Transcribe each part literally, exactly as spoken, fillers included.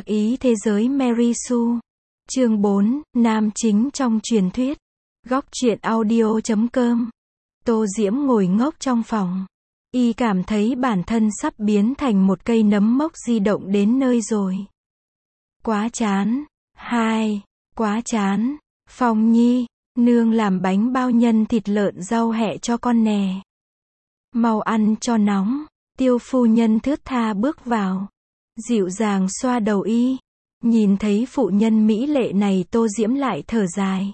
Ác ý thế giới Mary Sue. Chương bốn, nam chính trong truyền thuyết. Góc truyện audio chấm com. Tô Diễm ngồi ngốc trong phòng. Y cảm thấy bản thân sắp biến thành một cây nấm mốc di động đến nơi rồi. Quá chán. Hai. Quá chán. Phong Nhi, nương làm bánh bao nhân thịt lợn rau hẹ cho con nè. Mau ăn cho nóng. Tiêu phu nhân thướt tha bước vào. Dịu dàng xoa đầu y. Nhìn thấy phụ nhân mỹ lệ này, Tô Diễm lại thở dài.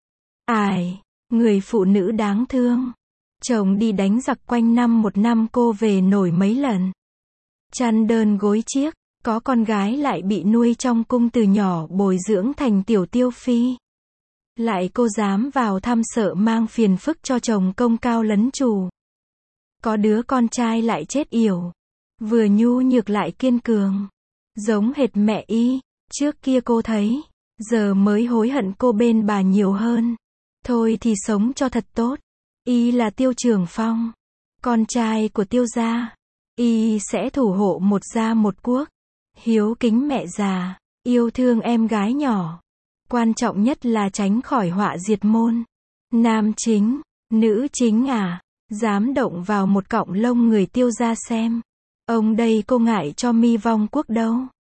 Ải, người phụ nữ đáng thương. Chồng đi đánh giặc quanh năm một năm cô về nổi mấy lần. Chăn đơn gối chiếc, có con gái lại bị nuôi trong cung từ nhỏ bồi dưỡng thành tiểu tiêu phi. Lại cô dám vào thăm sợ mang phiền phức cho chồng công cao lấn chủ. Có đứa con trai lại chết yểu. Vừa nhu nhược lại kiên cường. Giống hệt mẹ y. Trước kia cô thấy, giờ mới hối hận cô bên bà nhiều hơn. Thôi thì sống cho thật tốt. Y là Tiêu Trường Phong, con trai của Tiêu gia. Y sẽ thủ hộ một gia một quốc. Hiếu kính mẹ già, yêu thương em gái nhỏ. Quan trọng nhất là tránh khỏi họa diệt môn. Nam chính, nữ chính à, dám động vào một cọng lông người Tiêu gia xem. Ông đây cô ngại cho mi vong quốc đâu.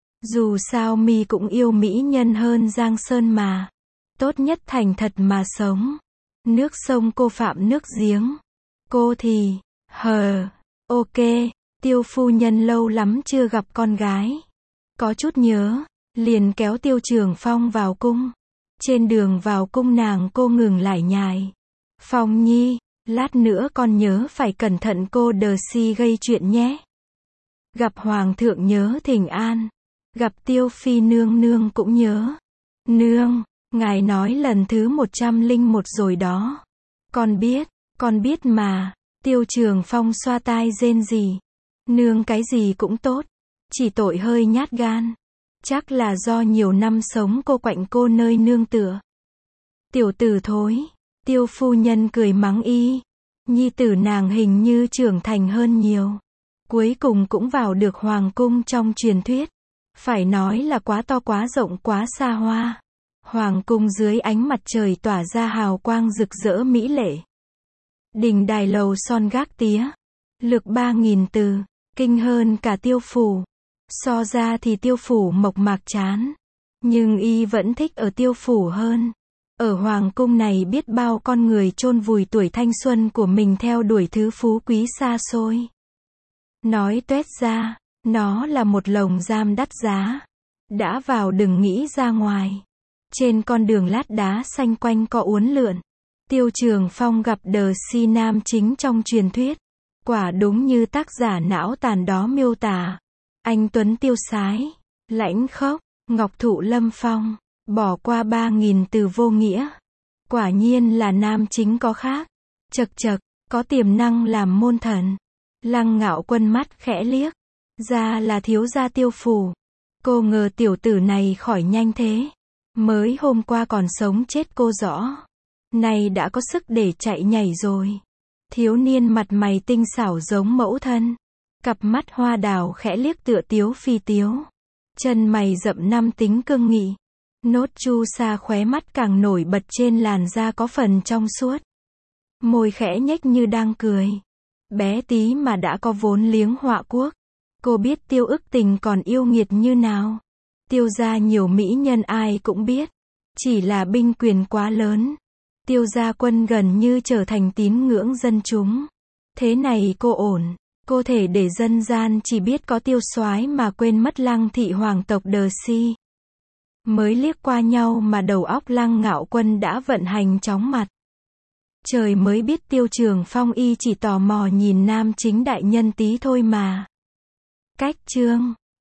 Dù sao mi cũng yêu mỹ nhân hơn Giang Sơn mà. Tốt nhất thành thật mà sống. Nước sông cô phạm nước giếng. Cô thì, hờ, ok, Tiêu phu nhân lâu lắm chưa gặp con gái. Có chút nhớ, liền kéo Tiêu Trường Phong vào cung. Trên đường vào cung nàng cô ngừng lại nhài. Phong Nhi, lát nữa con nhớ phải cẩn thận cô đờ si gây chuyện nhé. Gặp hoàng thượng nhớ thỉnh an. Gặp Tiêu phi nương nương cũng nhớ. Nương, ngài nói lần thứ một trăm linh một rồi đó. Con biết, con biết mà. Tiêu Trường Phong xoa tai rên rỉ. Nương cái gì cũng tốt. Chỉ tội hơi nhát gan. Chắc là do nhiều năm sống cô quạnh cô nơi nương tựa. Tiểu tử thối. Tiêu phu nhân cười mắng y. Nhi tử nàng hình như trưởng thành hơn nhiều. Cuối cùng cũng vào được hoàng cung trong truyền thuyết. Phải nói là quá to quá rộng quá xa hoa. Hoàng cung dưới ánh mặt trời tỏa ra hào quang rực rỡ mỹ lệ. Đình đài lầu son gác tía. Lược ba nghìn từ. Kinh hơn cả Tiêu phủ. So ra thì Tiêu phủ mộc mạc chán. Nhưng y vẫn thích ở Tiêu phủ hơn. Ở hoàng cung này biết bao con người chôn vùi tuổi thanh xuân của mình theo đuổi thứ phú quý xa xôi. Nói tuét ra, nó là một lồng giam đắt giá. Đã vào đừng nghĩ ra ngoài. Trên con đường lát đá xanh quanh co uốn lượn. Tiêu Trường Phong gặp đờ si nam chính trong truyền thuyết. Quả đúng như tác giả não tàn đó miêu tả. Anh tuấn tiêu sái, lãnh khốc, ngọc thụ lâm phong, bỏ qua ba nghìn từ vô nghĩa. Quả nhiên là nam chính có khác. Chật chật, có tiềm năng làm môn thần. Lăng Ngạo Quân mắt khẽ liếc. Ra là thiếu gia Tiêu phủ. Cô ngờ tiểu tử này khỏi nhanh thế. Mới hôm qua còn sống chết cô rõ. Nay đã có sức để chạy nhảy rồi. Thiếu niên mặt mày tinh xảo giống mẫu thân. Cặp mắt hoa đào khẽ liếc tựa tiếu phi tiếu. Chân mày rậm năm tính cương nghị. Nốt chu sa khóe mắt càng nổi bật trên làn da có phần trong suốt. Môi khẽ nhếch như đang cười. Bé tí mà đã có vốn liếng họa quốc. Cô biết Tiêu ức tình còn yêu nghiệt như nào. Tiêu gia nhiều mỹ nhân ai cũng biết. Chỉ là binh quyền quá lớn. Tiêu gia quân gần như trở thành tín ngưỡng dân chúng. Thế này cô ổn. Cô thể để dân gian chỉ biết có Tiêu soái mà quên mất Lăng thị hoàng tộc đờ si. Mới liếc qua nhau mà đầu óc Lăng Ngạo Quân đã vận hành chóng mặt. Trời mới biết Tiêu Trường Phong y chỉ tò mò nhìn nam chính đại nhân tí thôi mà. Cách chương